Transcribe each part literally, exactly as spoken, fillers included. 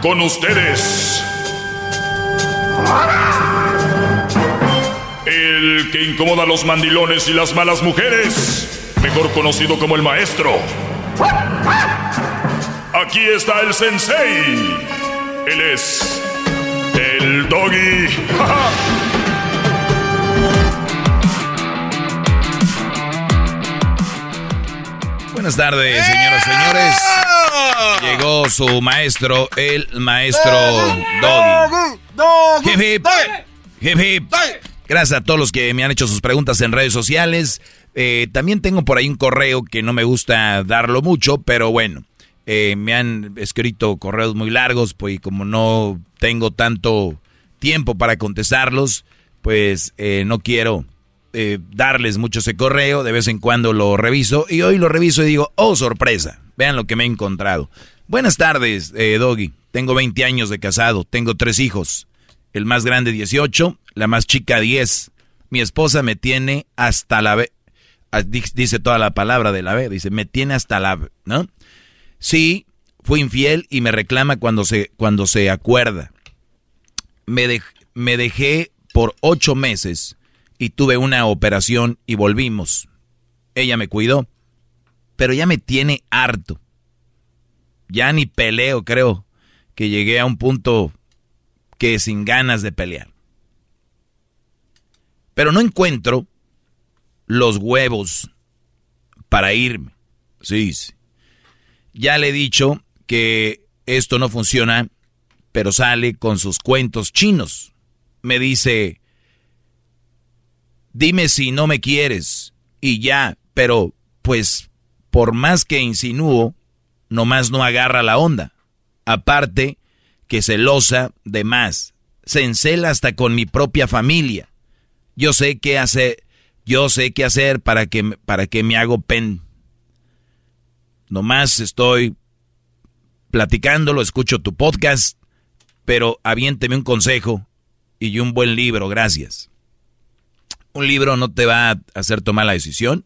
con ustedes, el que incomoda a los mandilones y las malas mujeres, mejor conocido como el maestro. Aquí está el sensei. Él es el Doggy. Buenas tardes, señoras y señores. Llegó su maestro, el maestro Doggy. Hip hip, hip hip. Gracias a todos los que me han hecho sus preguntas en redes sociales. Eh, también tengo por ahí un correo que no me gusta darlo mucho, pero bueno, eh, me han escrito correos muy largos, pues y como no tengo tanto tiempo para contestarlos, pues eh, no quiero eh, darles mucho ese correo. De vez en cuando lo reviso y hoy lo reviso y digo, oh, sorpresa, vean lo que me he encontrado. Buenas tardes, eh, Doggy. Tengo veinte años de casado, tengo tres hijos. El más grande dieciocho, la más chica diez. Mi esposa me tiene hasta la B. Dice toda la palabra de la B, dice, me tiene hasta la B, ¿no? Sí, fui infiel y me reclama cuando se, cuando se acuerda. Me, de, me dejé por ocho meses y tuve una operación y volvimos. Ella me cuidó, pero ya me tiene harto. Ya ni peleo, creo que llegué a un punto que sin ganas de pelear. Pero no encuentro los huevos para irme. Sí, sí. Ya le he dicho que esto no funciona, pero sale con sus cuentos chinos. Me dice, dime si no me quieres y ya, pero pues por más que insinúo, nomás no agarra la onda. Aparte que celosa de más, se encela hasta con mi propia familia. Yo sé qué hacer, yo sé qué hacer para que, para que me hago pen. Nomás estoy platicándolo, escucho tu podcast, pero aviénteme un consejo y un buen libro, gracias. Un libro no te va a hacer tomar la decisión.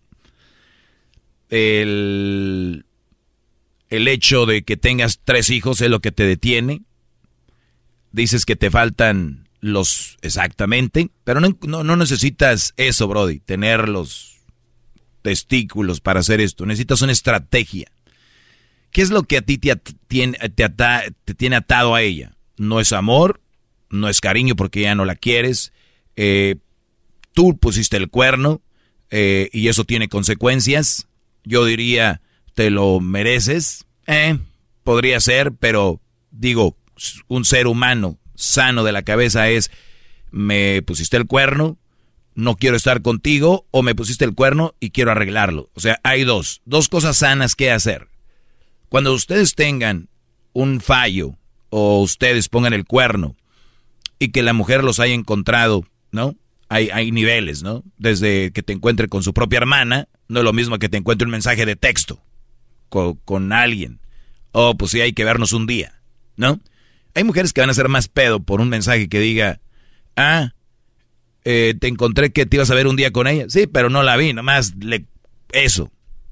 El, el hecho de que tengas tres hijos es lo que te detiene. Dices que te faltan los exactamente, pero no, no, no necesitas eso, Brody, tener los testículos para hacer esto. Necesitas una estrategia. ¿Qué es lo que a ti te, tiene, te, ata, te tiene atado a ella? No es amor, no es cariño porque ya no la quieres. Eh, tú pusiste el cuerno eh, y eso tiene consecuencias. Yo diría, te lo mereces. Eh, podría ser, pero digo, un ser humano sano de la cabeza es, me pusiste el cuerno, no quiero estar contigo, o me pusiste el cuerno y quiero arreglarlo. O sea, hay dos, dos cosas sanas que hacer. Cuando ustedes tengan un fallo o ustedes pongan el cuerno y que la mujer los haya encontrado, ¿no? Hay, hay niveles, ¿no? Desde que te encuentre con su propia hermana, no es lo mismo que te encuentre un mensaje de texto con, con alguien. Oh, pues sí, hay que vernos un día, ¿no? Hay mujeres que van a hacer más pedo por un mensaje que diga, ah, eh, te encontré que te ibas a ver un día con ella. Sí, pero no la vi, nomás le, eso.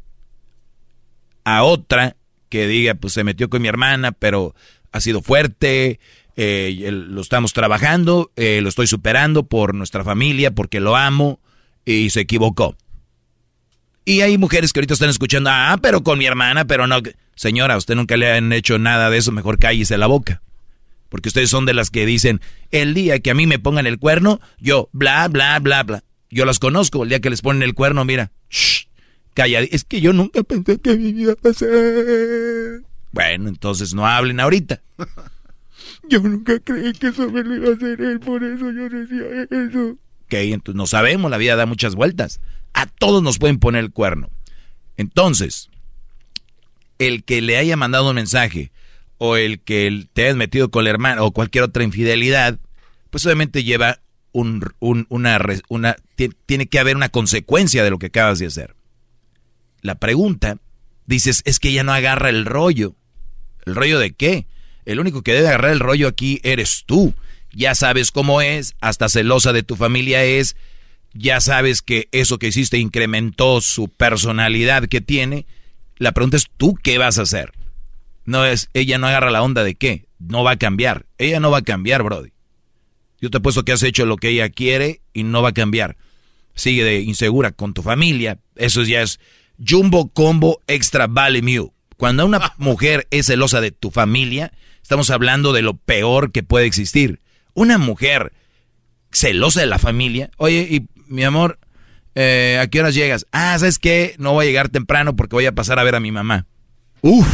A otra que diga, pues se metió con mi hermana, pero ha sido fuerte, eh, lo estamos trabajando, eh, lo estoy superando por nuestra familia, porque lo amo, y se equivocó. Y hay mujeres que ahorita están escuchando, ah, pero con mi hermana, pero no. Señora, a usted nunca le han hecho nada de eso, mejor cállese la boca. Porque ustedes son de las que dicen, el día que a mí me pongan el cuerno, yo, bla, bla, bla, bla. Yo las conozco, el día que les ponen el cuerno, mira, shh, calla, es que yo nunca pensé que me iba a pasar. Bueno, entonces no hablen ahorita. Yo nunca creí que eso me lo iba a hacer él, por eso yo decía eso. Ok, entonces no sabemos, la vida da muchas vueltas. A todos nos pueden poner el cuerno. Entonces, el que le haya mandado un mensaje o el que te hayas metido con la hermana o cualquier otra infidelidad, pues obviamente lleva un, un, una, una, tiene que haber una consecuencia de lo que acabas de hacer. La pregunta, dices, es que ella no agarra el rollo. ¿El rollo de qué? El único que debe agarrar el rollo aquí eres tú. Ya sabes cómo es, hasta celosa de tu familia es, ya sabes que eso que hiciste incrementó su personalidad que tiene. La pregunta es, ¿tú qué vas a hacer? No es, ella no agarra la onda de qué. No va a cambiar. Ella no va a cambiar, brody. Yo te apuesto que has hecho lo que ella quiere y no va a cambiar. Sigue de insegura con tu familia. Eso ya es Jumbo Combo Extra Vale Mew. Cuando una mujer es celosa de tu familia, estamos hablando de lo peor que puede existir. Una mujer celosa de la familia. Oye, y mi amor, eh, ¿a qué horas llegas? Ah, ¿sabes qué? No voy a llegar temprano porque voy a pasar a ver a mi mamá. Uf.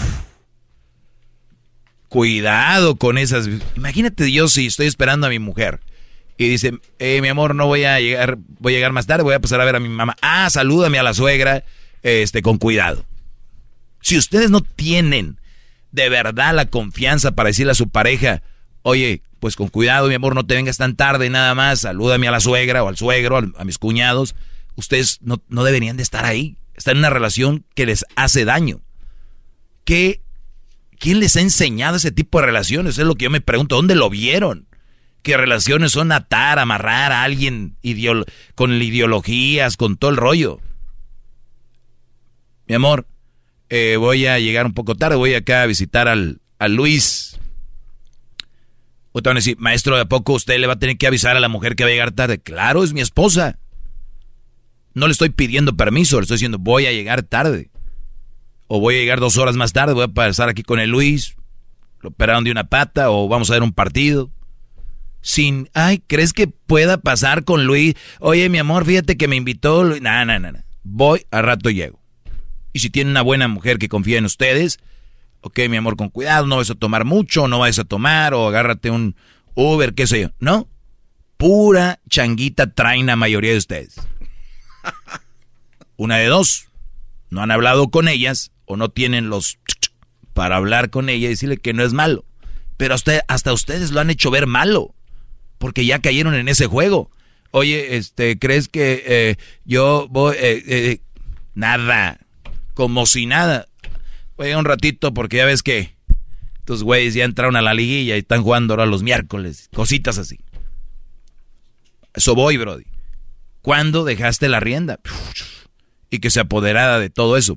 Cuidado con esas. Imagínate yo si estoy esperando a mi mujer y dice, eh, mi amor, no voy a llegar, voy a llegar más tarde, voy a pasar a ver a mi mamá. Ah, salúdame a la suegra, este, con cuidado. Si ustedes no tienen de verdad la confianza para decirle a su pareja, oye, pues con cuidado, mi amor, no te vengas tan tarde, nada más, salúdame a la suegra o al suegro, a, a mis cuñados, ustedes no, no deberían de estar ahí. Están en una relación que les hace daño. ¿Qué, ¿Quién les ha enseñado ese tipo de relaciones? Es lo que yo me pregunto, ¿dónde lo vieron? ¿Qué relaciones son atar, amarrar a alguien ideolo- con ideologías, con todo el rollo? Mi amor, eh, voy a llegar un poco tarde, voy acá a visitar al, al Luis. O te van a decir, maestro, ¿de a poco usted le va a tener que avisar a la mujer que va a llegar tarde? Claro, es mi esposa. No le estoy pidiendo permiso, le estoy diciendo, voy a llegar tarde. O voy a llegar dos horas más tarde, voy a pasar aquí con el Luis. Lo operaron de una pata o vamos a ver un partido. Sin, ay, ¿crees que pueda pasar con Luis? Oye, mi amor, fíjate que me invitó Luis. No, no, no, no. Voy, a rato llego. Y si tiene una buena mujer que confía en ustedes, ok, mi amor, con cuidado, no vas a tomar mucho, no vas a tomar, o agárrate un Uber, qué sé yo. No, pura changuita traen la mayoría de ustedes. Una de dos, no han hablado con ellas, o no tienen los para hablar con ella y decirle que no es malo. Pero usted, hasta ustedes lo han hecho ver malo, porque ya cayeron en ese juego. Oye, este, ¿crees que eh, yo voy? Eh, eh, nada, como si nada. Voy a un ratito porque ya ves que estos güeyes ya entraron a la liguilla y están jugando ahora los miércoles. Cositas así. Eso voy, brody. ¿Cuándo dejaste la rienda? Y que se apoderara de todo eso.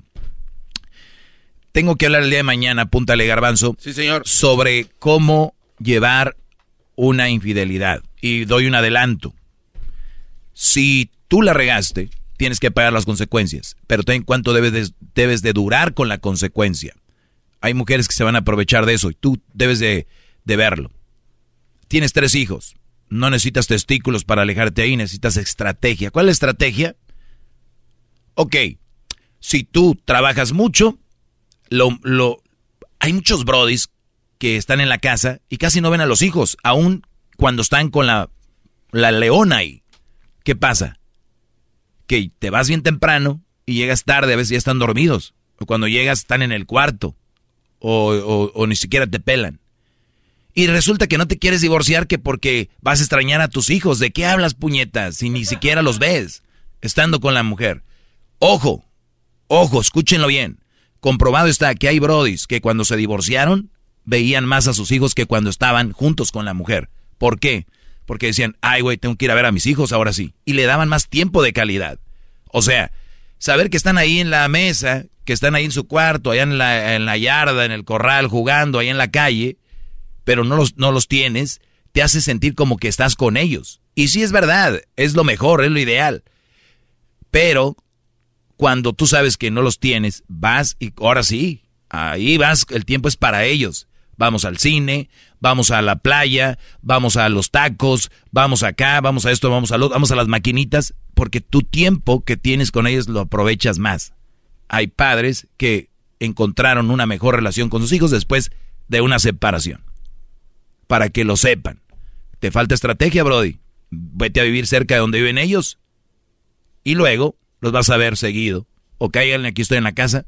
Tengo que hablar el día de mañana, apúntale, Garbanzo. Sí, señor. Sobre cómo llevar una infidelidad. Y doy un adelanto. Si tú la regaste, tienes que pagar las consecuencias. Pero ten cuánto debes de, debes de durar con la consecuencia. Hay mujeres que se van a aprovechar de eso y tú debes de, de verlo. Tienes tres hijos. No necesitas testículos para alejarte ahí, necesitas estrategia. ¿Cuál es la estrategia? Ok, si tú trabajas mucho, lo, lo, hay muchos brodis que están en la casa y casi no ven a los hijos, aun cuando están con la, la leona ahí. ¿Qué pasa? Que te vas bien temprano y llegas tarde, a veces ya están dormidos. O cuando llegas están en el cuarto. O, o, o ni siquiera te pelan. Y resulta que no te quieres divorciar que porque vas a extrañar a tus hijos. ¿De qué hablas, puñetas? Si ni siquiera los ves estando con la mujer. Ojo, ojo, escúchenlo bien. Comprobado está que hay brodis que cuando se divorciaron veían más a sus hijos que cuando estaban juntos con la mujer. ¿Por qué? Porque decían, ay, güey, tengo que ir a ver a mis hijos ahora sí. Y le daban más tiempo de calidad. O sea, saber que están ahí en la mesa, que están ahí en su cuarto, allá en la, en la yarda, en el corral, jugando, ahí en la calle, pero no los, no los tienes, te hace sentir como que estás con ellos. Y sí es verdad, es lo mejor, es lo ideal. Pero cuando tú sabes que no los tienes, vas y ahora sí, ahí vas, el tiempo es para ellos. Vamos al cine, vamos a la playa, vamos a los tacos, vamos acá, vamos a esto, vamos a lo, vamos a las maquinitas, porque tu tiempo que tienes con ellos lo aprovechas más. Hay padres que encontraron una mejor relación con sus hijos después de una separación. Para que lo sepan. Te falta estrategia, brody. Vete a vivir cerca de donde viven ellos. Y luego los vas a ver seguido. O caigan, aquí estoy en la casa.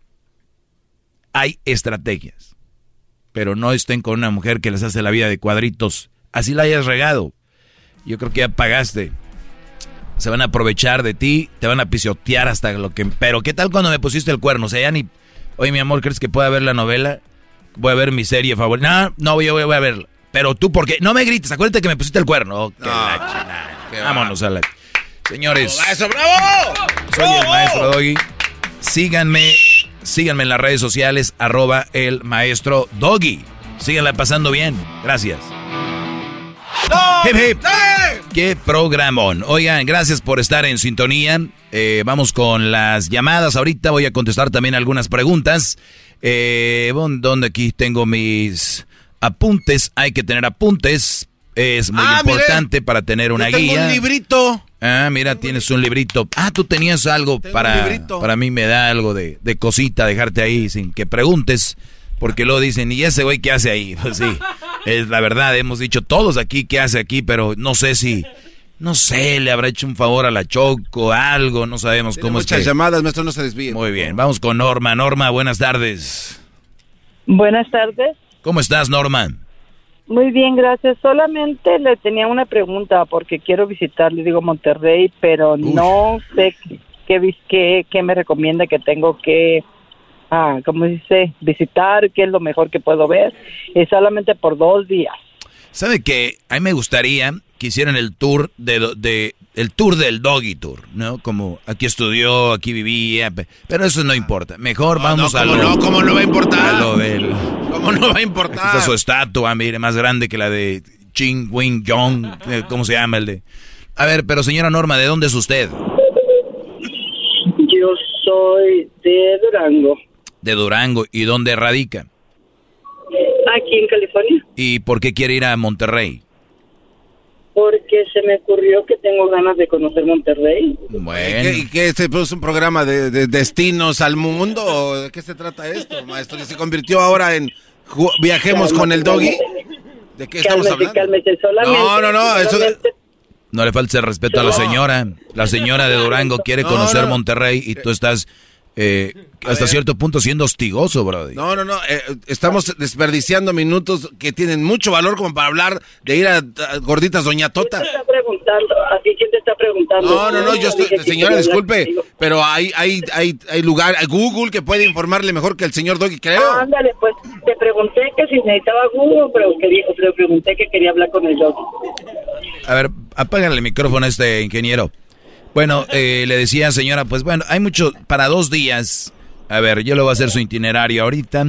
Hay estrategias. Pero no estén con una mujer que les hace la vida de cuadritos. Así la hayas regado. Yo creo que ya pagaste. Se van a aprovechar de ti. Te van a pisotear hasta lo que... Pero ¿qué tal cuando me pusiste el cuerno? O sea, ya ni... Oye, mi amor, ¿crees que pueda ver la novela? Voy a ver mi serie favorita. No, no, yo voy a verla. Pero tú, ¿por qué? No me grites, acuérdate que me pusiste el cuerno. Oh, qué no, la chingada. Vámonos a la... Señores. ¡Bravo, maestro, bravo! Soy el maestro Doggy. Síganme síganme en las redes sociales, arroba el maestro Doggy. Síganla pasando bien. Gracias. Hip, hip. ¡Qué programón! Oigan, gracias por estar en sintonía. Eh, vamos con las llamadas. Ahorita voy a contestar también algunas preguntas. Eh, donde aquí tengo mis apuntes. Hay que tener apuntes. Es muy ah, importante mire, para tener una yo guía. Tengo un librito. Ah, mira, tienes un librito. Ah, tú tenías algo tengo para... Para mí me da algo de, de cosita dejarte ahí sin que preguntes. Porque luego dicen, ¿y ese güey qué hace ahí? Pues sí, es la verdad, hemos dicho todos aquí qué hace aquí, pero no sé si, no sé, le habrá hecho un favor a la Choco, algo, no sabemos Tiene cómo muchas es que... llamadas, maestro, no se desvíe. Muy bien, vamos con Norma. Norma, buenas tardes. Buenas tardes. ¿Cómo estás, Norma? Muy bien, gracias. Solamente le tenía una pregunta porque quiero visitar, le digo, Monterrey, pero Uy. no sé qué, qué, qué me recomienda que tengo que... Ah, ¿cómo dice? Visitar, qué es lo mejor que puedo ver. Es solamente por dos días. ¿Sabe qué? A mí me gustaría que hicieran el tour de, de el tour del Doggy Tour, ¿no? Como aquí estudió, aquí vivía, pero eso no importa. Mejor no, vamos no, a lo... No, ¿cómo no va a importar? A lo del... ¿Cómo no va a importar? Aquí está su estatua, mire, más grande que la de Ching Wing Jong, ¿cómo se llama el de? A ver, pero señora Norma, ¿de dónde es usted? Yo soy de Durango. De Durango. ¿Y dónde radica? Aquí en California. ¿Y por qué quiere ir a Monterrey? Porque se me ocurrió que tengo ganas de conocer Monterrey. Bueno. ¿Y qué, este es un programa de, de destinos al mundo? ¿O de qué se trata esto, maestro? ¿Que se convirtió ahora en viajemos cálmate, con el Doggy? ¿De qué estamos cálmate, hablando? Cálmate, solamente, no, no, no. Eso... No le falte el respeto no. a la señora. La señora de Durango quiere no, conocer no. Monterrey y tú estás... Eh, hasta ver. cierto punto siendo hostigoso, brody. No, no, no, eh, estamos desperdiciando minutos que tienen mucho valor como para hablar de ir a, a Gorditas Doña Tota. ¿Quién te está preguntando? ¿Así quién te está preguntando? No, no, no, yo estoy, señora, disculpe, pero hay, hay, hay, hay lugar, hay Google que puede informarle mejor que el señor Doggy, creo. Ah, ándale, pues, te pregunté que si necesitaba Google, pero quería, te pregunté que quería hablar con el Doggy. A ver, apágale el micrófono a este ingeniero. Bueno, eh, le decía, señora, pues bueno, hay mucho, para dos días, a ver, yo le voy a hacer su itinerario ahorita.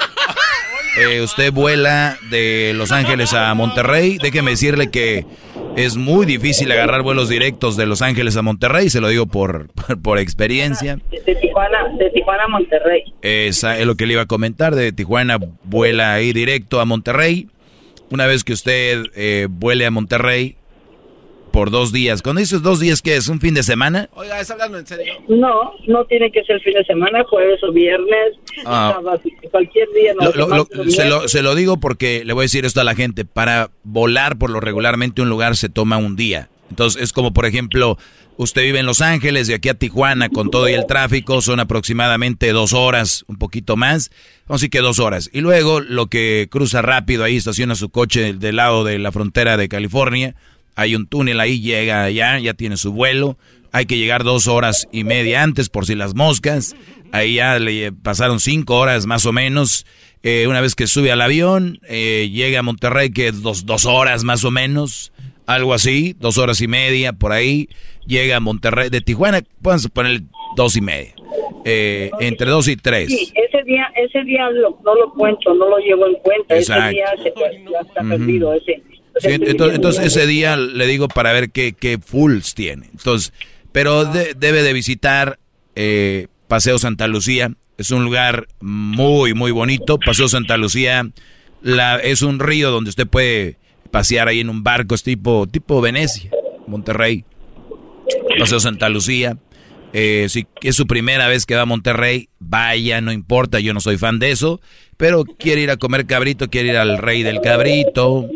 Eh, usted vuela de Los Ángeles a Monterrey, déjeme decirle que es muy difícil agarrar vuelos directos de Los Ángeles a Monterrey, se lo digo por, por, por experiencia. De Tijuana, de Tijuana a Monterrey. Esa es lo que le iba a comentar, de Tijuana vuela ahí directo a Monterrey. Una vez que usted eh, vuele a Monterrey, por dos días. Cuando dices dos días, ¿qué es? ¿Un fin de semana? Oiga, ¿es hablando en serio? No, no tiene que ser fin de semana, jueves o viernes, ah. sábado, cualquier día. No, lo, lo, lo, se, lo, se lo digo porque le voy a decir esto a la gente. Para volar, por lo regularmente, un lugar se toma un día. Entonces, es como, por ejemplo, usted vive en Los Ángeles, de aquí a Tijuana, con todo y el tráfico, son aproximadamente dos horas, un poquito más. Vamos a decir que dos horas. Y luego, lo que cruza rápido ahí, estaciona su coche del lado de la frontera de California. Hay un túnel ahí, llega allá, ya tiene su vuelo. Hay que llegar dos horas y media antes por si las moscas. Ahí ya le pasaron cinco horas más o menos. Eh, una vez que sube al avión, eh, llega a Monterrey, que es dos, dos horas más o menos. Algo así, dos horas y media por ahí. Llega a Monterrey, de Tijuana, pueden poner dos y media. Eh, entre dos y tres. Sí, ese día, ese día lo, no lo cuento, no lo llevo en cuenta. Exacto. Ese día se, ya está uh-huh. perdido ese. Sí, entonces, entonces ese día le digo para ver qué, qué fulls tiene. Entonces, pero de, debe de visitar eh, Paseo Santa Lucía. Es un lugar muy, muy bonito. Paseo Santa Lucía la, es un río donde usted puede pasear ahí en un barco, es tipo, tipo Venecia, Monterrey. Paseo Santa Lucía. Eh, si es su primera vez que va a Monterrey, vaya, no importa, yo no soy fan de eso. Pero quiere ir a comer cabrito, quiere ir al Rey del Cabrito.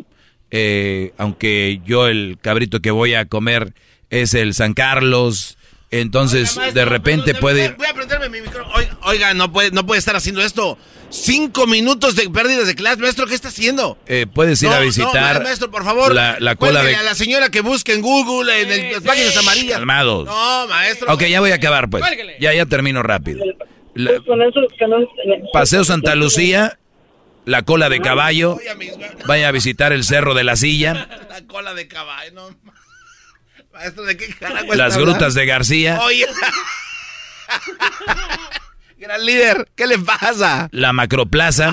Eh, aunque yo el cabrito que voy a comer es el San Carlos, entonces oiga, maestro, de repente no, puede ir... Voy a prenderme mi micrófono. Oiga, oiga, no puede, no puede estar haciendo esto. Cinco minutos de pérdidas de clase, maestro, ¿qué está haciendo? Eh, puedes ir no, a visitar... No, maestro, por favor, la, la cola de... a la señora que busque en Google, en el, las páginas amarillas. Calmados. No, maestro. Ok, ya voy a acabar, pues. Ya, ya termino rápido. La... Pues Paseo Santa Lucía... La cola de caballo, vaya a visitar el Cerro de la Silla. La cola de caballo, no. Maestro, ¿de qué carajo Las grutas de García. Oye. Gran líder, ¿qué le pasa? La Macroplaza.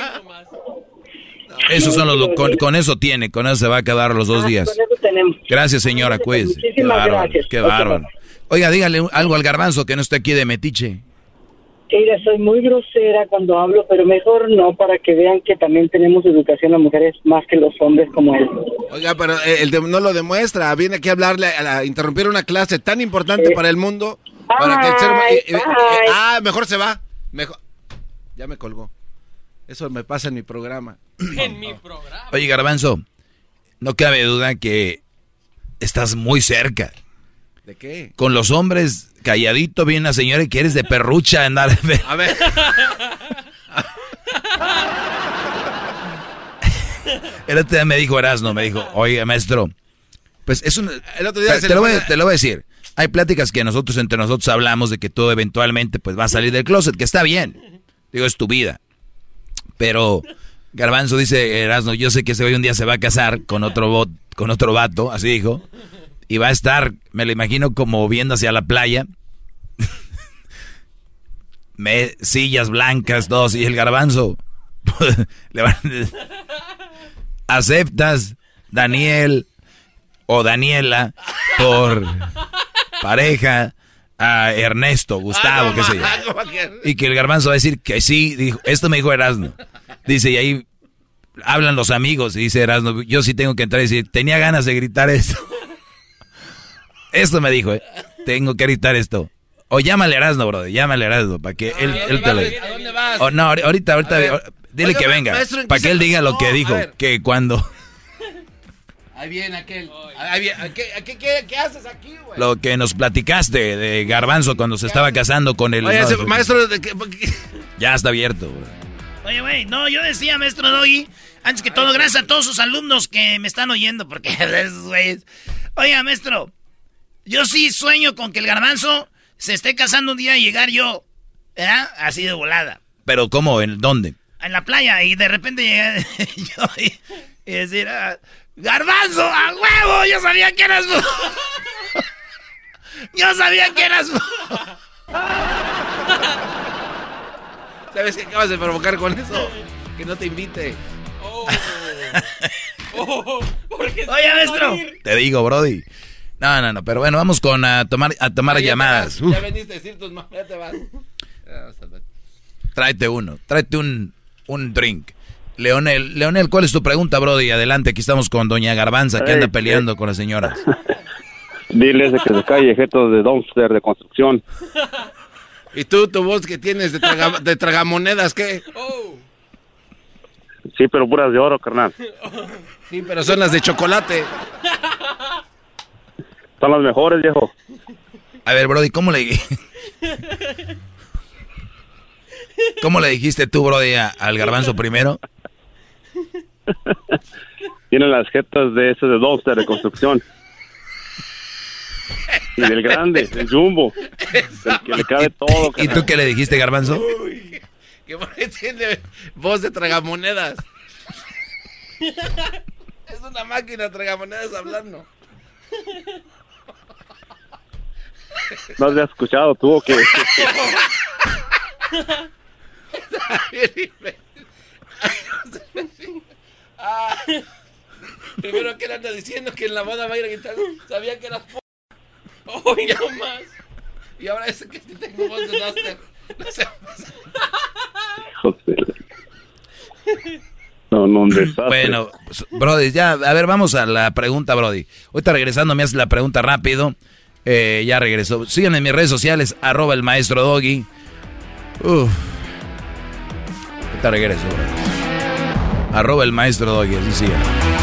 Esos son los, con, con eso tiene, con eso se va a quedar los dos días. Con eso tenemos. Gracias, señora, cuídese. Muchísimas Qué bárbaro, gracias. qué bárbaro. Oiga, dígale algo al Garbanzo que no esté aquí de metiche. Mira, soy muy grosera cuando hablo, pero mejor no, para que vean que también tenemos educación a mujeres más que los hombres como él. Oiga, pero el de, no lo demuestra. Viene aquí a hablarle, a, a interrumpir una clase tan importante Sí. para el mundo. Para que el ser humano- Ay, eh, eh, eh, ay. ah, mejor se va. Mejor. Ya me colgó. Eso me pasa en mi programa. En mi programa. Oye, Garbanzo, no cabe duda que estás muy cerca. ¿De qué? Con los hombres, calladito, viene una señora y que eres de perrucha andar. A ver. El otro día me dijo Erasmo, me dijo, oye, maestro, pues es un... El otro día te, se te le lo voy, fue- a- te lo voy a decir. Hay pláticas que nosotros entre nosotros hablamos de que tú eventualmente pues vas a salir del closet, que está bien. Digo, es tu vida. Pero Garbanzo dice, Erasmo, yo sé que ese hoy un día se va a casar con otro bot, con otro vato, así dijo. Y va a estar, me lo imagino como viendo hacia la playa. Me, sillas blancas, dos, y el Garbanzo. le van- ¿Aceptas, Daniel o Daniela, por pareja a Ernesto, Gustavo, Ah, no, qué sé yo? ma, ¿cómo que? Y que el Garbanzo va a decir que sí, dijo, esto me dijo Erasmo. Dice, y ahí hablan los amigos, y dice Erasmo, yo sí tengo que entrar y decir, tenía ganas de gritar esto. Esto me dijo, eh, tengo que gritar esto. O llámale a Erasmo, brother, llámale a Erasmo, para que él, ¿A él dónde te lo vas? diga. ¿A dónde vas? O no, ahorita, ahorita, A ver. ahorita dile Oiga, que ma- venga, maestro, ¿en qué para que se él diga lo pasó? que A dijo, ver. que cuando... Ahí viene aquel. Ahí viene. ¿Qué, qué, qué, qué haces aquí, güey? Lo que nos platicaste de Garbanzo cuando se estaba casando con el... Oye, no, ese eso- maestro, ¿de qué- qué- Ya está abierto, bro. Oye, güey, no, yo decía, maestro Doggy, antes que todo, gracias a todos sus alumnos que me están oyendo, porque esos güeyes... Oiga, maestro, yo sí sueño con que el Garbanzo se esté casando un día y llegar yo, ¿verdad? Así de volada, Pero ¿cómo? ¿En dónde? en la playa, y de repente llegar yo y, y decir, ah, ¡Garbanzo, a huevo! Yo sabía que eras tú. Yo sabía que eras tú. ¿Sabes qué acabas de provocar con eso? Que no te invite. Oye, maestro. Te digo, Brody. No, no, no, pero bueno, vamos con a tomar a tomar Ah, ya te llamadas. vas, Uf, Ya veniste a decir tus mamás, ya te vas. Ya, hasta luego. tráete uno, tráete un, un drink. Leonel, Leonel, ¿cuál es tu pregunta, Brody? Adelante, aquí estamos con doña Garbanza, que Hey, anda peleando con las señoras. Diles de que se calle, jetos de dumpster de construcción. ¿Y tú, tu voz que tienes de, traga, de tragamonedas, qué? Sí, pero puras de oro, carnal. Sí, pero son las de chocolate. Son las mejores, viejo. A ver, Brody, ¿cómo le ¿Cómo le dijiste tú, Brody, a- al Garbanzo primero? Tienen las jetas de ese de dumpster de construcción. Y del grande, del jumbo. Del que le cabe todo, ¿Y carnal. tú qué le dijiste, Garbanzo? Que por ahí tiene voz de tragamonedas. Es una máquina de tragamonedas hablando. ¿No has escuchado tú o qué? Ah, primero que él anda diciendo que en la boda va a ir a gritar, sabía que eras p***. Hoy no más. Y ahora es que sí tengo voz de duster. No sé. Joder. No, no, un desastre. Bueno, pues, Brody, ya, a ver, vamos a la pregunta, Brody. Ahorita regresando me haces la pregunta rápido. Eh, ya regresó. Síganme en mis redes sociales, arroba el maestro Doggy. Uf. Ahorita regreso, Brody. Arroba el maestro Doggy, así sigue.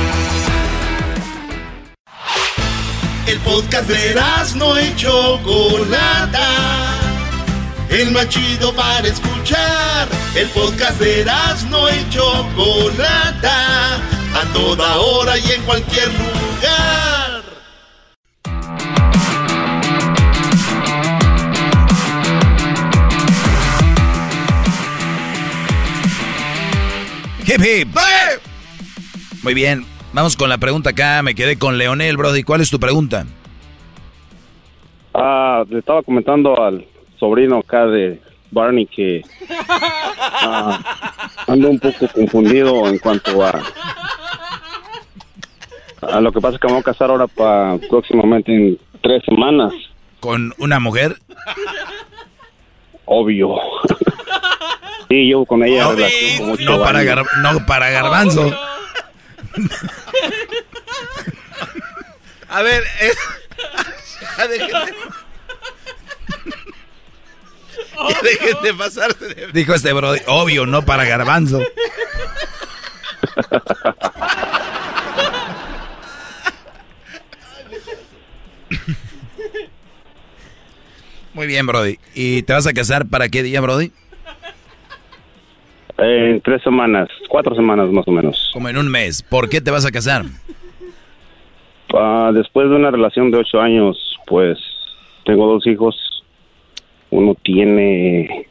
El podcast de Erasmo y Chocolata, el más chido para escuchar. El podcast de Erasmo y Chocolata, a toda hora y en cualquier lugar. Hip hip. Muy bien, vamos con la pregunta acá. Me quedé con Leonel, Brody. ¿Cuál es tu pregunta? Ah, le estaba comentando al sobrino acá de Barney, que uh, ando un poco confundido en cuanto a, a lo que pasa, que me voy a casar ahora para próximamente en tres semanas. ¿Con una mujer? Obvio. Sí, yo con ella no, relación con mucho no, para gar, no para Garbanzo. A ver, eh, ya dejen de, ya dejen de pasarse de... Dijo este bro, obvio, no para Garbanzo. Muy bien, Brody. ¿Y te vas a casar para qué día, Brody? En eh, tres semanas, cuatro semanas más o menos. Como en un mes. ¿Por qué te vas a casar? Uh, después de una relación de ocho años, pues tengo dos hijos. Uno tiene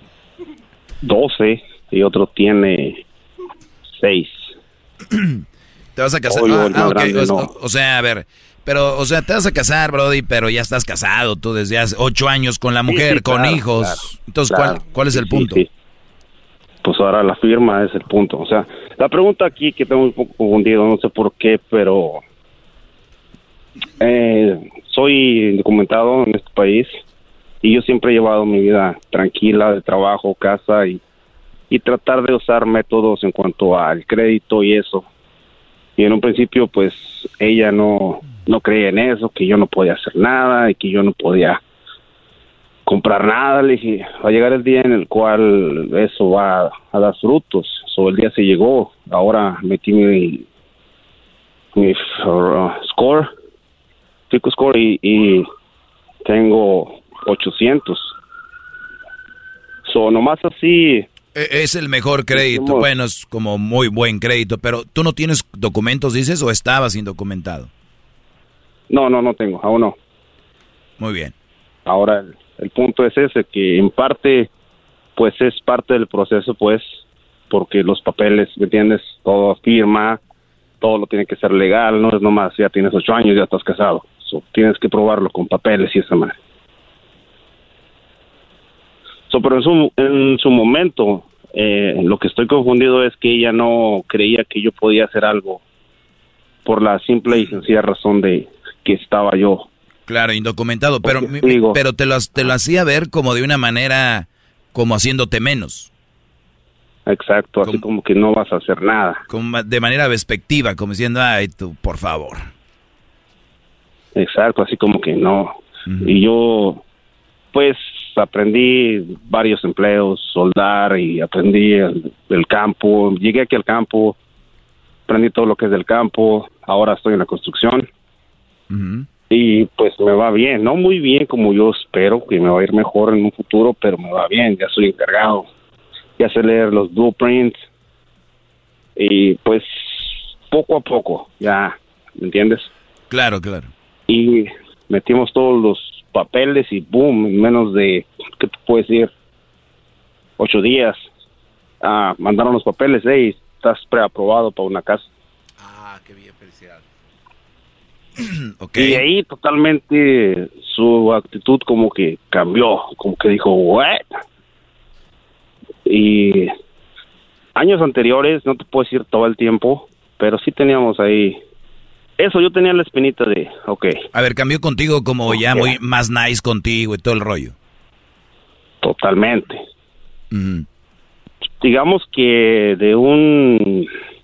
doce y otro tiene seis. ¿Te vas a casar? Obvio, ah, ah, okay. grande, o, no. o sea, a ver... Pero, o sea, te vas a casar, Brody, pero ya estás casado tú desde hace ocho años con la mujer, sí, sí, con claro, hijos. Claro, Entonces, claro. ¿cuál, ¿cuál es el sí, punto? Sí, sí. Pues ahora la firma es el punto. O sea, la pregunta aquí que tengo un poco confundido, no sé por qué, pero eh, soy documentado en este país y yo siempre he llevado mi vida tranquila de trabajo, casa y, y tratar de usar métodos en cuanto al crédito y eso. Y en un principio, pues, ella no, no creía en eso, que yo no podía hacer nada y que yo no podía comprar nada. Le dije, va a llegar el día en el cual eso va a dar frutos. So, el día se llegó. Ahora metí mi, mi uh, score, Fico score, y, y tengo ochocientos. So, nomás así... Es el mejor crédito, bueno, es como muy buen crédito, pero ¿tú no tienes documentos, dices, o estabas indocumentado? No, no, no tengo, aún no. Muy bien. Ahora, el, el punto es ese, que en parte, pues es parte del proceso, pues, porque los papeles, ¿me entiendes? Todo firma, todo lo tiene que ser legal, no es nomás, ya tienes ocho años, ya estás casado. So, tienes que probarlo con papeles y esa manera. So, pero en su, en su momento, eh, lo que estoy confundido es que ella no creía que yo podía hacer algo por la simple y sencilla razón de que estaba yo. Claro, indocumentado, pero, digo, pero te lo, te lo hacía ver como de una manera, como haciéndote menos. Exacto, así como, como que no vas a hacer nada. Como de manera despectiva, como diciendo, ay, tú, por favor. Exacto, así como que no. Uh-huh. Y yo, pues... aprendí varios empleos, soldar, y aprendí el, el campo. Llegué aquí al campo, aprendí todo lo que es del campo. Ahora estoy en la construcción. Uh-huh. Y pues me va bien, no muy bien como yo espero, que me va a ir mejor en un futuro, pero me va bien, ya soy encargado. Ya sé leer los blueprints. Y pues poco a poco, ya, ¿me entiendes? Claro, claro. Y metimos todos los papeles y boom, en menos de, ¿qué te puedo decir? Ocho días, ah, mandaron los papeles, hey, estás preaprobado para una casa. Ah, qué bien, felicidades. Okay. Y ahí totalmente su actitud como que cambió, como que dijo, what? Y años anteriores, no te puedo decir todo el tiempo, pero sí teníamos ahí... Eso, yo tenía la espinita de, ok. A ver, cambió contigo como okay. Ya muy más nice contigo y todo el rollo. Totalmente. Uh-huh. Digamos que de un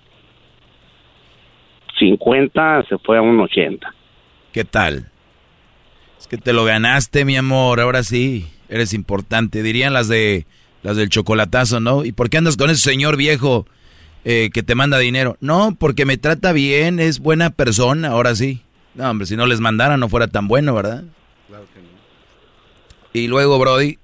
cincuenta se fue a un ochenta. ¿Qué tal? Es que te lo ganaste, mi amor, ahora sí, eres importante. Dirían las de las del chocolatazo, ¿no? ¿Y por qué andas con ese señor viejo? Eh, que te manda dinero. No, porque me trata bien, es buena persona, ahora sí. No, hombre, si no les mandara no fuera tan bueno, ¿verdad? Claro que no. Y luego, Brody.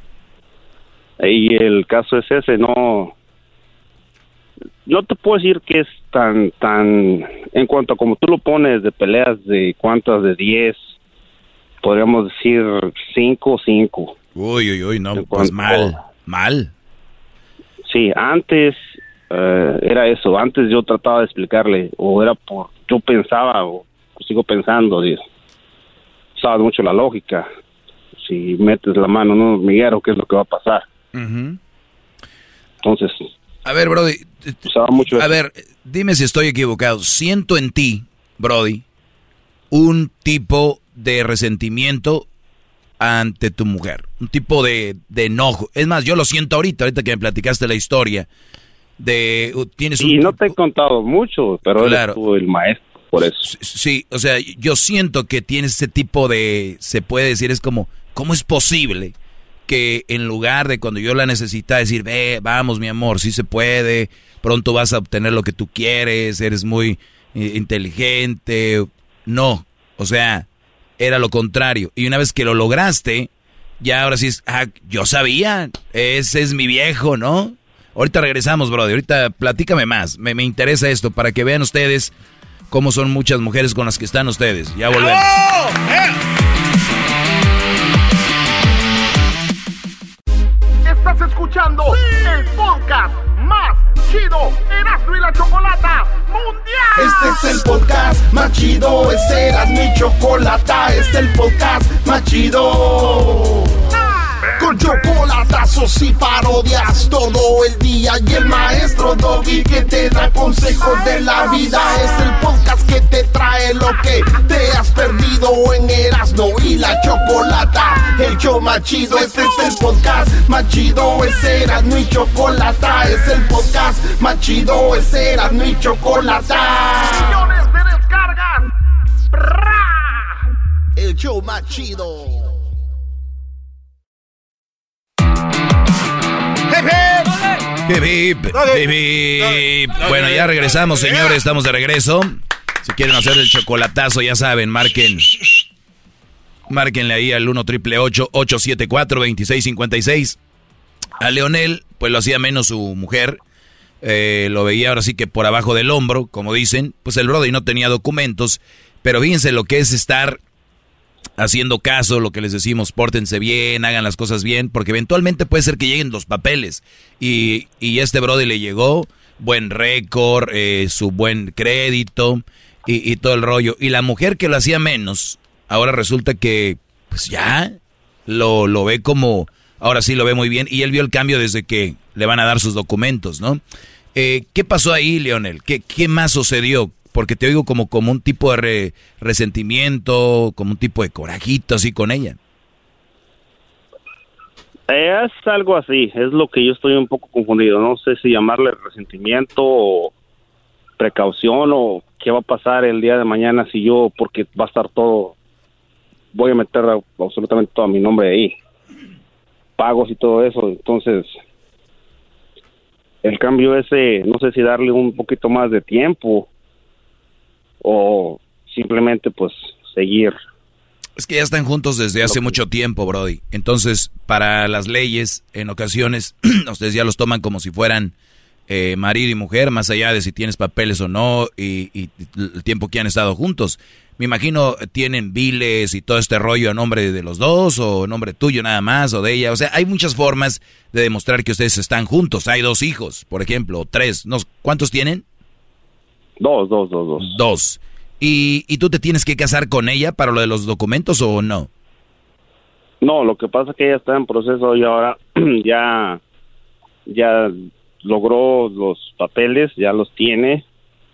Y el caso es ese, no... No te puedo decir que es tan, tan... En cuanto a como tú lo pones de peleas de cuántas, de diez, podríamos decir cinco, cinco. Uy, uy, uy, no, pues mal, mal. Sí, antes... Uh, era eso, antes yo trataba de explicarle, o era por, yo pensaba, o sigo pensando, sabes mucho la lógica, si metes la mano en un hormiguero, ¿qué es lo que va a pasar? Uh-huh. Entonces... A ver, Brody, usaba mucho a eso. ver, dime si estoy equivocado. Siento en ti, Brody, un tipo de resentimiento ante tu mujer, un tipo de, de enojo. Es más, yo lo siento ahorita, ahorita que me platicaste la historia de... tienes Y un no tipo, te he contado mucho, pero claro, eres tú el maestro, por eso. Sí, o sea, yo siento que tienes ese tipo de... Se puede decir, es como, ¿cómo es posible que en lugar de cuando yo la necesita decir, ve, vamos mi amor, sí se puede, pronto vas a obtener lo que tú quieres, eres muy eh, inteligente? No, o sea, era lo contrario. Y una vez que lo lograste, ya ahora sí es, ah, yo sabía, ese es mi viejo, ¿no? Ahorita regresamos, brother, ahorita platícame más, me, me interesa esto, para que vean ustedes cómo son muchas mujeres con las que están ustedes. Ya volvemos. ¡Oh! ¡Eh! Estás escuchando ¡sí! El podcast más chido, Erasmo y la Chocolata Mundial. Este es el podcast más chido, este es Erasmo y Chocolata, este es el podcast más chido. Con chocolatazos y parodias todo el día, y el maestro Doggy que te da consejos de la vida. Es el podcast que te trae lo que te has perdido en Erasmo y la Chocolata, el show más chido. Este es el podcast más chido, es Erasmo y Chocolata, es el podcast más chido, es Erasmo y Chocolata. Millones de descargas. ¡Bra! El show más chido. Hip, hip, hip, hip. Bueno, ya regresamos, señores, estamos de regreso. Si quieren hacer el chocolatazo, ya saben, marquen. Márquenle ahí al uno triple ocho ocho siete cuatro dos seis cinco seis. A Leonel, pues lo hacía menos su mujer. Eh, lo veía ahora sí que por abajo del hombro, como dicen. Pues el brody no tenía documentos. Pero fíjense lo que es estar haciendo caso, lo que les decimos, pórtense bien, hagan las cosas bien, porque eventualmente puede ser que lleguen los papeles. Y, y este brody le llegó buen récord, eh, su buen crédito y, y todo el rollo. Y la mujer que lo hacía menos, ahora resulta que pues ya lo, lo ve como, ahora sí lo ve muy bien. Y él vio el cambio desde que le van a dar sus documentos, ¿no? Eh, ¿Qué pasó ahí, Leonel? ¿Qué, qué más sucedió? Porque te oigo como, como un tipo de re, resentimiento, como un tipo de corajito así con ella. Es algo así, es lo que yo estoy un poco confundido. No sé si llamarle resentimiento o precaución o qué va a pasar el día de mañana si yo, porque va a estar todo, voy a meter absolutamente todo mi nombre ahí, pagos y todo eso. Entonces, el cambio ese, no sé si darle un poquito más de tiempo o simplemente pues seguir. Es que ya están juntos desde hace mucho tiempo, brody. Entonces, para las leyes, en ocasiones, ustedes ya los toman como si fueran eh, marido y mujer, más allá de si tienes papeles o no, y, y el tiempo que han estado juntos. Me imagino, ¿tienen biles y todo este rollo a nombre de los dos, o a nombre tuyo nada más, o de ella? O sea, hay muchas formas de demostrar que ustedes están juntos. Hay dos hijos, por ejemplo, o tres. No, ¿cuántos tienen? Dos, dos, dos, dos. Dos. ¿Y, ¿Y tú te tienes que casar con ella para lo de los documentos o no? No, lo que pasa es que ella está en proceso y ahora ya, ya logró los papeles, ya los tiene.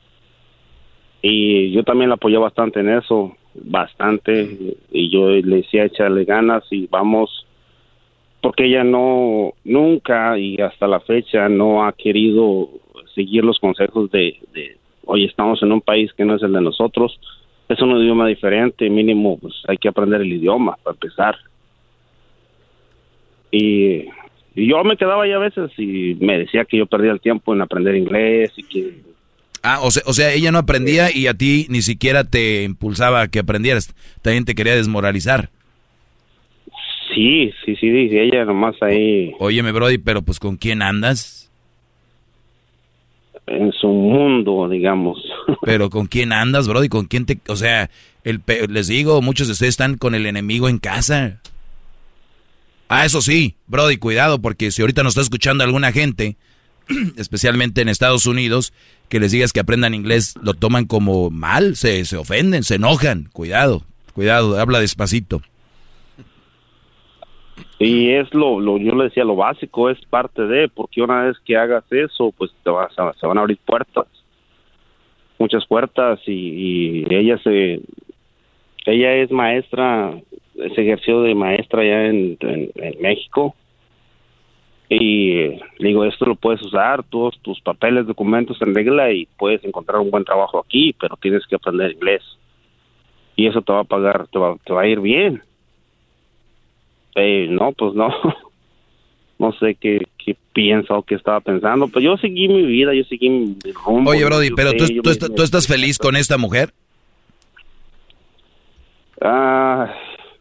Y yo también la apoyé bastante en eso, bastante. Y yo le decía, échale ganas y vamos. Porque ella no, nunca y hasta la fecha no ha querido seguir los consejos de... de oye, estamos en un país que no es el de nosotros, es un idioma diferente, mínimo, pues hay que aprender el idioma para empezar. Y, y yo me quedaba ahí a veces y me decía que yo perdía el tiempo en aprender inglés y que... Ah, o sea, o sea, ella no aprendía y a ti ni siquiera te impulsaba a que aprendieras, también te quería desmoralizar. Sí, sí, sí, sí, ella nomás ahí... Óyeme, brody, pero pues ¿con quién andas? En su mundo, digamos. Pero ¿con quién andas, brody? ¿Con quién te...? O sea, el, les digo, muchos de ustedes están con el enemigo en casa. Ah, eso sí, brody, cuidado, porque si ahorita nos está escuchando alguna gente, especialmente en Estados Unidos, que les digas que aprendan inglés, lo toman como mal, se, se ofenden, se enojan. Cuidado, cuidado, habla despacito. Y es lo, lo, yo le decía, lo básico es parte de, porque una vez que hagas eso, pues te vas a, se van a abrir puertas, muchas puertas, y, y ella se, ella es maestra, se ejerció de maestra allá en, en, en México, y digo, esto lo puedes usar, todos tus papeles, documentos en regla, y puedes encontrar un buen trabajo aquí, pero tienes que aprender inglés, y eso te va a pagar, te va, te va a ir bien. Eh, no, pues no, no sé qué, qué piensa o qué estaba pensando, pero yo seguí mi vida, yo seguí mi rumbo. Oye, Brody, pero tú, yo tú, me- está- ¿tú estás feliz con esta mujer? Ah,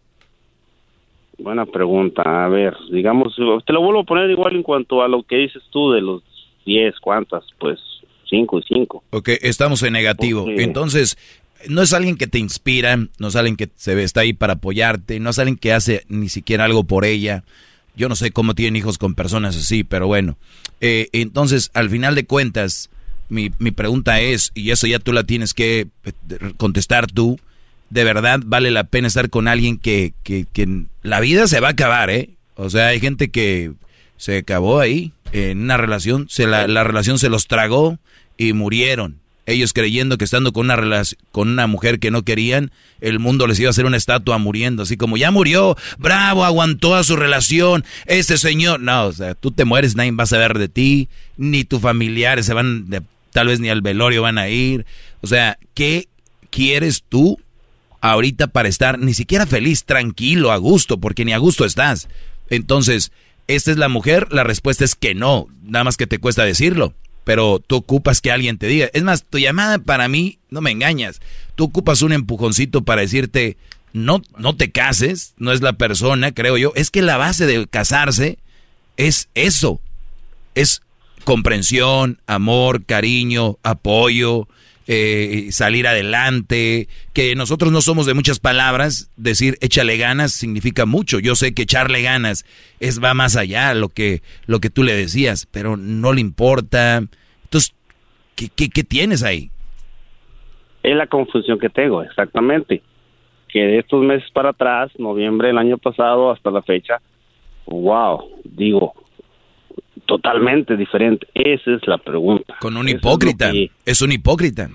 buena pregunta. A ver, digamos, te lo vuelvo a poner igual en cuanto a lo que dices tú de los diez, ¿cuántas? Pues cinco y cinco. Ok, estamos en negativo. Ok. Entonces, no es alguien que te inspira, no es alguien que se ve, está ahí para apoyarte, no es alguien que hace ni siquiera algo por ella. Yo no sé cómo tienen hijos con personas así, pero bueno. Eh, entonces, al final de cuentas, mi, mi pregunta es, y eso ya tú la tienes que eh, contestar tú, ¿de verdad vale la pena estar con alguien que, que, que la vida se va a acabar, eh? O sea, hay gente que se acabó ahí, en una relación, se la, la relación se los tragó y murieron. Ellos creyendo que estando con una relación, con una mujer que no querían, el mundo les iba a hacer una estatua muriendo, así como ya murió, bravo, aguantó a su relación, este señor. No, o sea, tú te mueres, nadie va a saber de ti, ni tus familiares se van, de, tal vez ni al velorio van a ir. O sea, ¿qué quieres tú ahorita para estar ni siquiera feliz, tranquilo, a gusto? Porque ni a gusto estás. Entonces, ¿esta es la mujer? La respuesta es que no, nada más que te cuesta decirlo. Pero tú ocupas que alguien te diga. Es más, tu llamada para mí, no me engañas. Tú ocupas un empujoncito para decirte, no, no te cases, no es la persona, creo yo. Es que la base de casarse es eso. Es comprensión, amor, cariño, apoyo, eh, salir adelante. Que nosotros no somos de muchas palabras. Decir échale ganas significa mucho. Yo sé que echarle ganas es va más allá lo que, lo que tú le decías, pero no le importa. Entonces, ¿qué, qué, qué tienes ahí? Es la confusión que tengo, exactamente. Que de estos meses para atrás, noviembre del año pasado hasta la fecha, wow, digo, totalmente diferente. Esa es la pregunta. Con un Eso hipócrita. Es, lo que, es un hipócrita.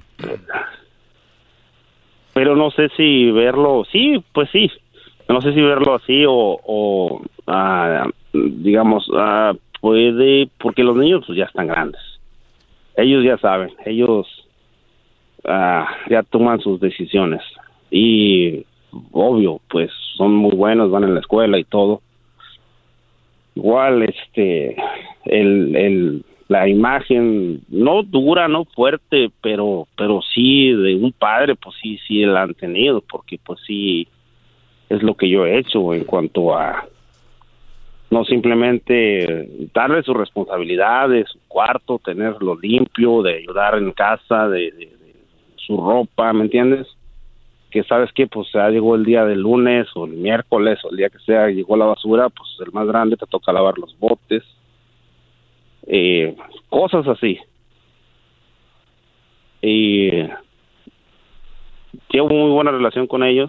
pero no sé si verlo, sí, pues sí. No sé si verlo así o, o ah, digamos, ah, puede, porque los niños pues ya están grandes. Ellos ya saben, ellos ah, ya toman sus decisiones. Y obvio, pues son muy buenos, van en la escuela y todo. Igual, este, el, el, la imagen, no dura, no fuerte, pero, pero sí de un padre, pues sí, sí la han tenido, porque pues sí es lo que yo he hecho en cuanto a no simplemente darle sus responsabilidades, su cuarto, tenerlo limpio, de ayudar en casa, de, de, de su ropa, ¿me entiendes? Que sabes que pues ya llegó el día del lunes o el miércoles o el día que sea, llegó la basura, pues el más grande te toca lavar los botes, eh, cosas así. Y llevo muy buena relación con ellos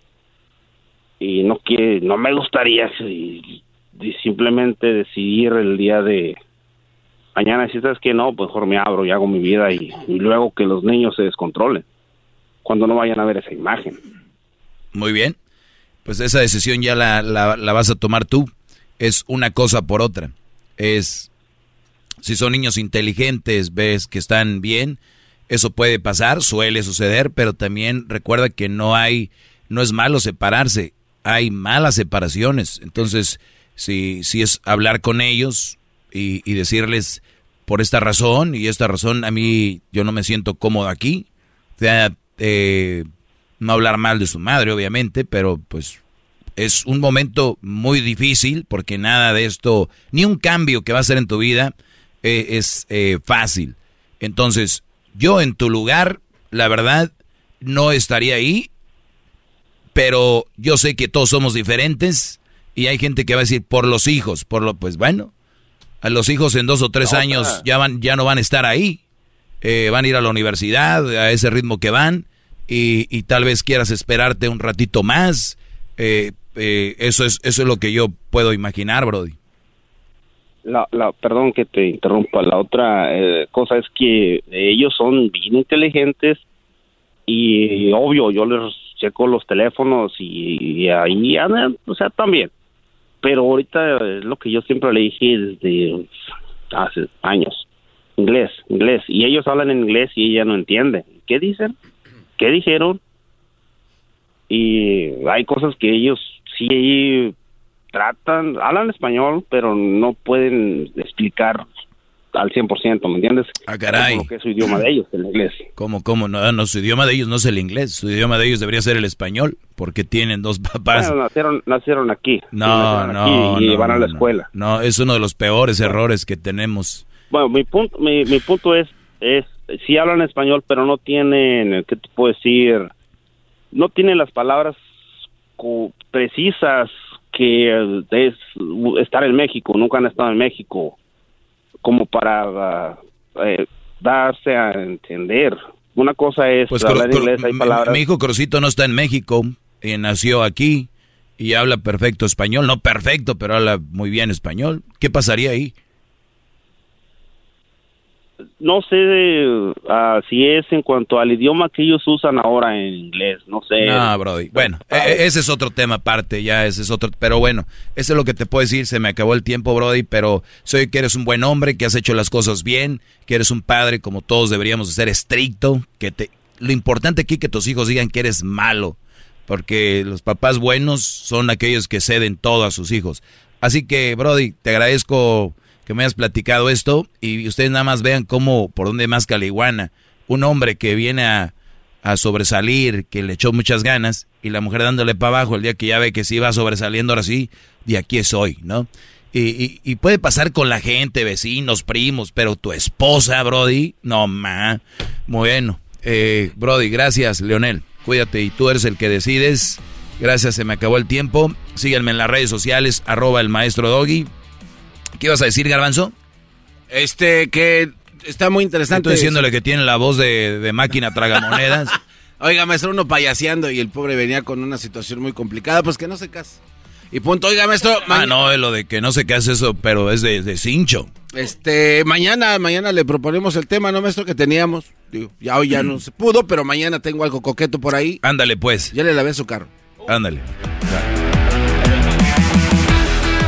y no quiere, no me gustaría si, si simplemente decidir el día de mañana, si sabes que no, pues mejor me abro y hago mi vida y, y luego que los niños se descontrolen cuando no vayan a ver esa imagen. Muy bien. Pues esa decisión ya la, la, la vas a tomar tú. Es una cosa por otra. Es, si son niños inteligentes, ves que están bien, eso puede pasar, suele suceder, pero también recuerda que no hay, no es malo separarse, hay malas separaciones. Entonces, si, si es hablar con ellos y, y decirles por esta razón y esta razón, a mí yo no me siento cómodo aquí. O sea, eh, no hablar mal de su madre, obviamente, pero pues es un momento muy difícil porque nada de esto, ni un cambio que va a hacer en tu vida eh, es eh, fácil. Entonces, yo en tu lugar, la verdad, no estaría ahí, pero yo sé que todos somos diferentes y hay gente que va a decir por los hijos, por lo, pues bueno, a los hijos en dos o tres no, años ya van, ya no van a estar ahí, eh, van a ir a la universidad a ese ritmo que van y, y tal vez quieras esperarte un ratito más, eh, eh, eso es eso es lo que yo puedo imaginar, Brody. La, la, perdón que te interrumpa. La otra eh, cosa es que ellos son bien inteligentes y obvio yo les checo los teléfonos y, y ahí andan, o sea, también. Pero ahorita es lo que yo siempre le dije desde hace años. Inglés, inglés. Y ellos hablan en inglés y ella no entiende. ¿Qué dicen? ¿Qué dijeron? Y hay cosas que ellos sí tratan, hablan español, pero no pueden explicar al cien por ciento, ¿me entiendes? Ah, caray. Como que es su idioma de ellos, el inglés. ¿Cómo, cómo? No, no, su idioma de ellos no es el inglés, su idioma de ellos debería ser el español, porque tienen dos papás. Bueno, nacieron, nacieron aquí. No, nacieron no, aquí y no, van a la no, escuela. No, es uno de los peores errores que tenemos. Bueno, mi punto, mi, mi punto es, es, sí hablan español, pero no tienen, ¿qué te puedo decir? No tienen las palabras co- precisas que es estar en México, nunca han estado en México, como para uh, eh, darse a entender. Una cosa es pues, hablar cro- inglés, hay mi, palabras... mi hijo Crosito no está en México, eh, nació aquí y habla perfecto español, no perfecto, pero habla muy bien español. ¿Qué pasaría ahí? No sé uh, si es en cuanto al idioma que ellos usan ahora en inglés, no sé. No, Brody. Bueno, e- ese es otro tema aparte, ya ese es otro. Pero bueno, eso es lo que te puedo decir. Se me acabó el tiempo, Brody. Pero soy que eres un buen hombre, que has hecho las cosas bien, que eres un padre como todos deberíamos de ser, estricto. Que te, lo importante aquí es que tus hijos digan que eres malo, porque los papás buenos son aquellos que ceden todo a sus hijos. Así que, Brody, te agradezco que me hayas platicado esto y ustedes nada más vean cómo, por dónde más caliguana. Un hombre que viene a, a sobresalir, que le echó muchas ganas y la mujer dándole para abajo el día que ya ve que sí va sobresaliendo ahora sí, de aquí soy, ¿no? Y, y, y puede pasar con la gente, vecinos, primos, pero tu esposa, Brody, no, ma. Bueno, eh, Brody, gracias, Leonel. Cuídate y tú eres el que decides. Gracias, se me acabó el tiempo. Síganme en las redes sociales, arroba el maestro Doggy. ¿Qué ibas a decir, Garbanzo? Este, que está muy interesante. Estoy diciéndole que tiene la voz de, de máquina tragamonedas. Oiga, maestro, uno payaseando y el pobre venía con una situación muy complicada, pues que no se case. Y punto, oiga, maestro. Ah, no, es lo de que no sé qué hace eso, pero es de, de cincho. Este, mañana, mañana le proponemos el tema, ¿no, maestro? Que teníamos. Digo, ya hoy ya no se pudo, pero mañana tengo algo coqueto por ahí. Ándale, pues. Ya le lavé su carro. Ándale.